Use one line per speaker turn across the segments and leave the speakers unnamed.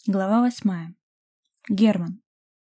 Глава 8. Герман.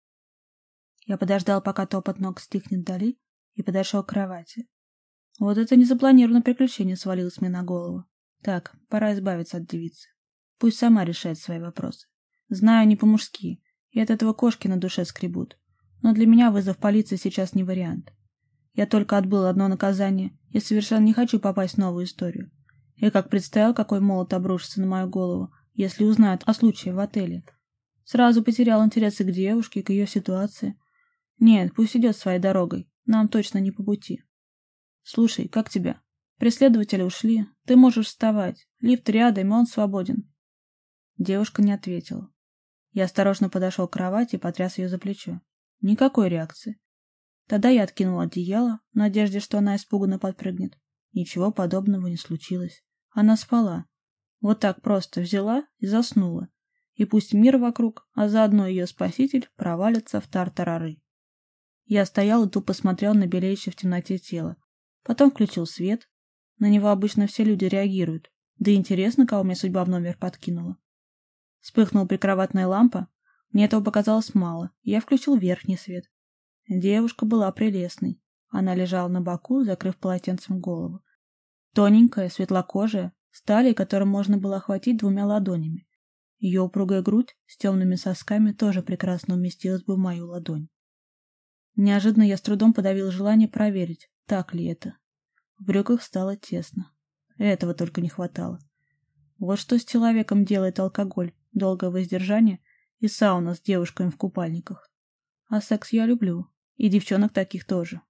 Я подождал, пока топот ног стихнет вдали, и подошел к кровати. Вот это незапланированное приключение свалилось мне на голову. Так, пора избавиться от девицы. Пусть сама решает свои вопросы. Знаю, не по-мужски, и от этого кошки на душе скребут. Но для меня вызов полиции сейчас не вариант. Я только отбыл одно наказание и совершенно не хочу попасть в новую историю. Я как представил, какой молот обрушится на мою голову, если узнают о случае в отеле. Сразу потерял интерес и к девушке, и к ее ситуации. Нет, пусть идет своей дорогой. Нам точно не по пути. Слушай, как тебя? Преследователи ушли. Ты можешь вставать. Лифт рядом, и он свободен. Девушка не ответила. Я осторожно подошел к кровати и потряс ее за плечо. Никакой реакции. Тогда я откинул одеяло, в надежде, что она испуганно подпрыгнет. Ничего подобного не случилось. Она спала. Вот так просто взяла и заснула. И пусть мир вокруг, а заодно ее спаситель, провалится в тартарары. Я стоял и тупо смотрел на белеющее в темноте тело. Потом включил свет. На него обычно все люди реагируют. Да и интересно, кого мне судьба в номер подкинула. Вспыхнула прикроватная лампа. Мне этого показалось мало, и я включил верхний свет. Девушка была прелестной. Она лежала на боку, закрыв полотенцем голову. Тоненькая, светлокожая, с талией, которую можно было охватить двумя ладонями. Ее упругая грудь с темными сосками тоже прекрасно уместилась бы в мою ладонь. Неожиданно я с трудом подавил желание проверить, так ли это. В брюках стало тесно. Этого только не хватало. Вот что с человеком делает алкоголь, долгое воздержание и сауна с девушками в купальниках. А секс я люблю, и девчонок таких тоже.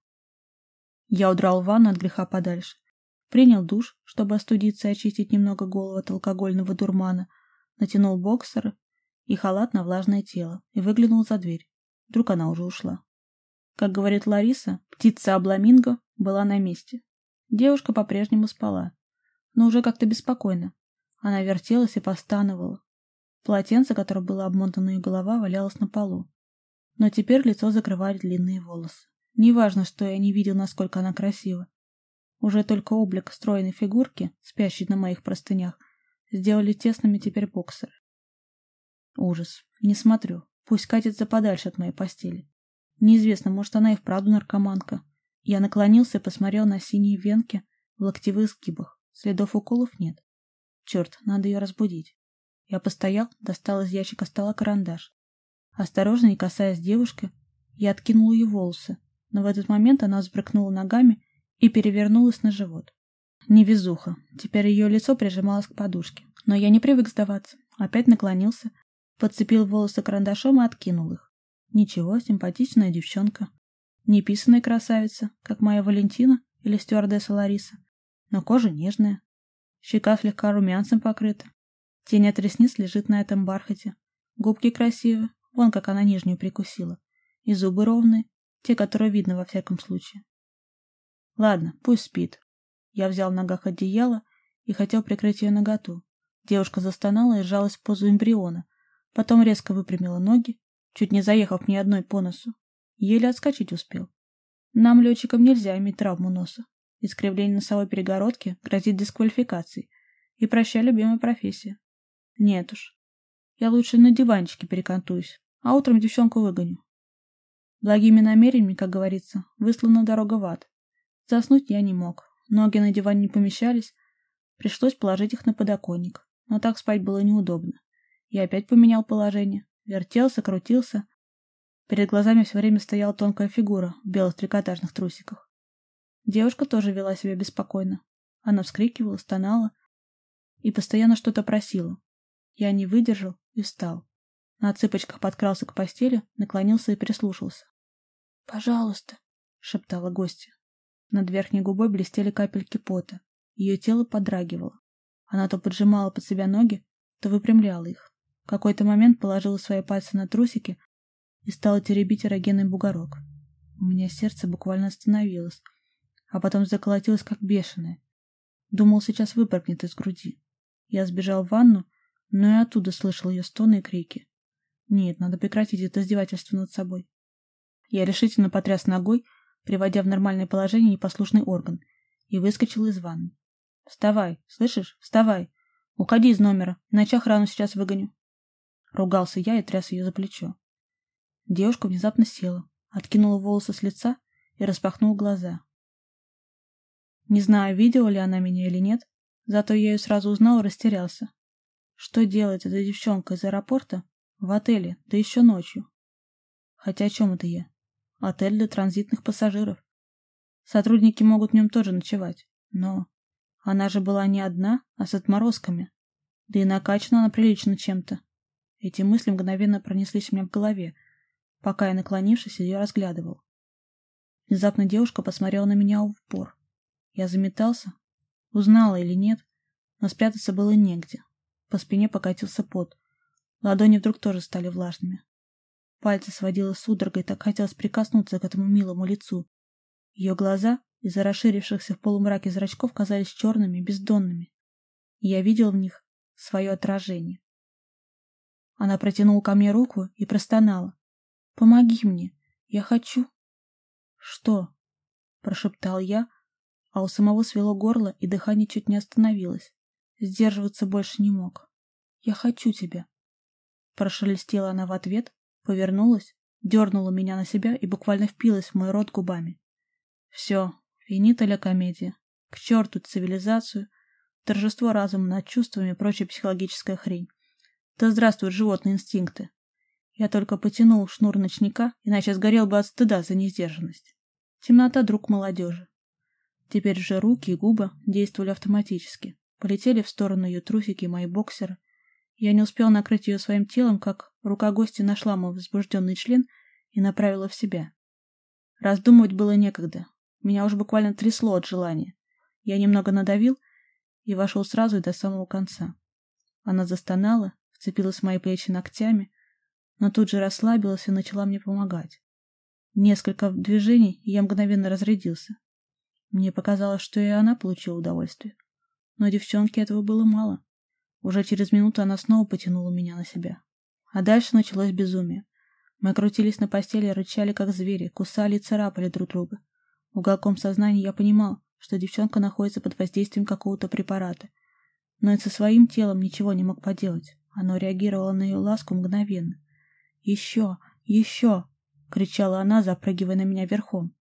Я удрал в ванну от греха подальше. Принял душ, чтобы остудиться и очистить немного голову от алкогольного дурмана, натянул боксеры и халат на влажное тело и выглянул за дверь. Вдруг она уже ушла. Как говорит Лариса, птица Абламинго была на месте. Девушка по-прежнему спала, но уже как-то беспокойно. Она вертелась и постановала. Полотенце, которое было обмотано ее голова, валялось на полу. Но теперь лицо закрывали длинные волосы. Неважно, что я не видел, насколько она красива. Уже только облик стройной фигурки, спящей на моих простынях, сделали тесными теперь боксеры. Ужас. Не смотрю. Пусть катится подальше от моей постели. Неизвестно, может, она и вправду наркоманка. Я наклонился и посмотрел на синие венки в локтевых сгибах. Следов уколов нет. Черт, надо ее разбудить. Я постоял, достал из ящика стола карандаш. Осторожно, не касаясь девушки, я откинул ее волосы, но в этот момент она взбрыкнула ногами и перевернулась на живот. Невезуха. Теперь ее лицо прижималось к подушке. Но я не привык сдаваться. Опять наклонился, подцепил волосы карандашом и откинул их. Ничего, симпатичная девчонка. Не писаная красавица, как моя Валентина или стюардесса Лариса, но кожа нежная. Щека слегка румянцем покрыта. Тень от ресниц лежит на этом бархате. Губки красивые, вон как она нижнюю прикусила. И зубы ровные, те, которые видно во всяком случае. Ладно, пусть спит. Я взял в ногах одеяло и хотел прикрыть ее наготу. Девушка застонала и сжалась в позу эмбриона. Потом резко выпрямила ноги, чуть не заехав мне одной по носу. Еле отскочить успел. Нам, летчикам, нельзя иметь травму носа. Искривление носовой перегородки грозит дисквалификацией. И прощай, любимая профессия. Нет уж. Я лучше на диванчике перекантуюсь, а утром девчонку выгоню. Благими намерениями, как говорится, выслана дорога в ад. Заснуть я не мог. Ноги на диване не помещались. Пришлось положить их на подоконник. Но так спать было неудобно. Я опять поменял положение. Вертелся, крутился. Перед глазами все время стояла тонкая фигура в белых трикотажных трусиках. Девушка тоже вела себя беспокойно. Она вскрикивала, стонала и постоянно что-то просила. Я не выдержал и встал. На цыпочках подкрался к постели, наклонился и прислушался. «Пожалуйста», — шептала гостья. Над верхней губой блестели капельки пота. Ее тело подрагивало. Она то поджимала под себя ноги, то выпрямляла их. В какой-то момент положила свои пальцы на трусики и стала теребить эрогенный бугорок. У меня сердце буквально остановилось, а потом заколотилось как бешеное. Думал, сейчас выпрыгнет из груди. Я сбежал в ванну, но и оттуда слышал ее стоны и крики. Нет, надо прекратить это издевательство над собой. Я решительно потряс ногой, приводя в нормальное положение непослушный орган, и выскочил из ванны. «Вставай, слышишь? Вставай! Уходи из номера, иначе охрану сейчас выгоню». Ругался я и тряс ее за плечо. Девушка внезапно села, откинула волосы с лица и распахнула глаза. Не знаю, видела ли она меня или нет, зато я ее сразу узнал и растерялся. Что делает эта девчонка из аэропорта в отеле, да еще ночью? Хотя о чем это я? Отель для транзитных пассажиров. Сотрудники могут в нем тоже ночевать, но она же была не одна, а с отморозками. Да и накачана она прилично чем-то. Эти мысли мгновенно пронеслись у меня в голове, пока я, наклонившись, ее разглядывал. Внезапно девушка посмотрела на меня в упор. Я заметался, узнала или нет, но спрятаться было негде. По спине покатился пот. Ладони вдруг тоже стали влажными. Пальцы сводило судорогой, так хотелось прикоснуться к этому милому лицу. Ее глаза из-за расширившихся в полумраке зрачков казались черными, бездонными. И я видел в них свое отражение. Она протянула ко мне руку и простонала. «Помоги мне, я хочу». «Что?» — прошептал я, а у самого свело горло, и дыхание чуть не остановилось. Сдерживаться больше не мог. «Я хочу тебя». Прошелестела она в ответ, повернулась, дернула меня на себя и буквально впилась в мой рот губами. Все, финита ля комедия. К черту цивилизацию, торжество разума над чувствами и прочая психологическая хрень. Да здравствуют животные инстинкты. Я только потянул шнур ночника, иначе сгорел бы от стыда за несдержанность. Темнота — друг молодежи. Теперь же руки и губы действовали автоматически. Полетели в сторону ее трусики и мои боксеры. Я не успел накрыть ее своим телом, как рука гостя нашла мой возбужденный член и направила в себя. Раздумывать было некогда. Меня уже буквально трясло от желания. Я немного надавил и вошел сразу и до самого конца. Она застонала, вцепилась в мои плечи ногтями, но тут же расслабилась и начала мне помогать. Несколько движений, и я мгновенно разрядился. Мне показалось, что и она получила удовольствие. Но девчонке этого было мало. Уже через минуту она снова потянула меня на себя. А дальше началось безумие. Мы крутились на постели, рычали как звери, кусали и царапали друг друга. Уголком сознания я понимал, что девчонка находится под воздействием какого-то препарата. Но и со своим телом ничего не мог поделать. Оно реагировало на ее ласку мгновенно. «Еще! Еще!» — кричала она, запрыгивая на меня верхом.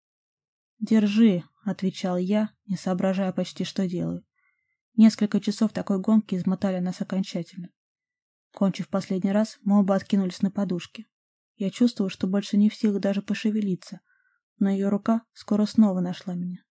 «Держи!» — отвечал я, не соображая почти, что делаю. Несколько часов такой гонки измотали нас окончательно. Кончив последний раз, мы оба откинулись на подушки. Я чувствовал, что больше не в силах даже пошевелиться, но ее рука скоро снова нашла меня.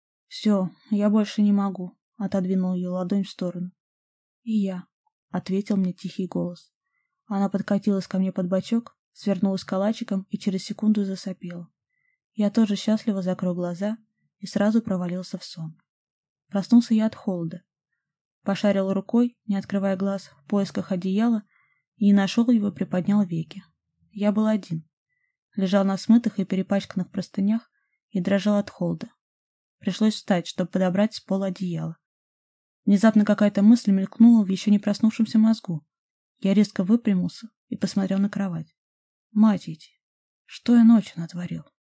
«Все, я больше не могу», — отодвинул ее ладонь в сторону. «И я», — ответил мне тихий голос. Она подкатилась ко мне под бочок, свернулась калачиком и через секунду засопела. Я тоже счастливо закрыл глаза и сразу провалился в сон. Проснулся я от холода. Пошарил рукой, не открывая глаз, в поисках одеяла, и не нашел его, приподнял веки. Я был один. Лежал на смытых и перепачканных простынях и дрожал от холода. Пришлось встать, чтобы подобрать с пола одеяло. Внезапно какая-то мысль мелькнула в еще не проснувшемся мозгу. Я резко выпрямился и посмотрел на кровать. Мать эти, что я ночью натворил?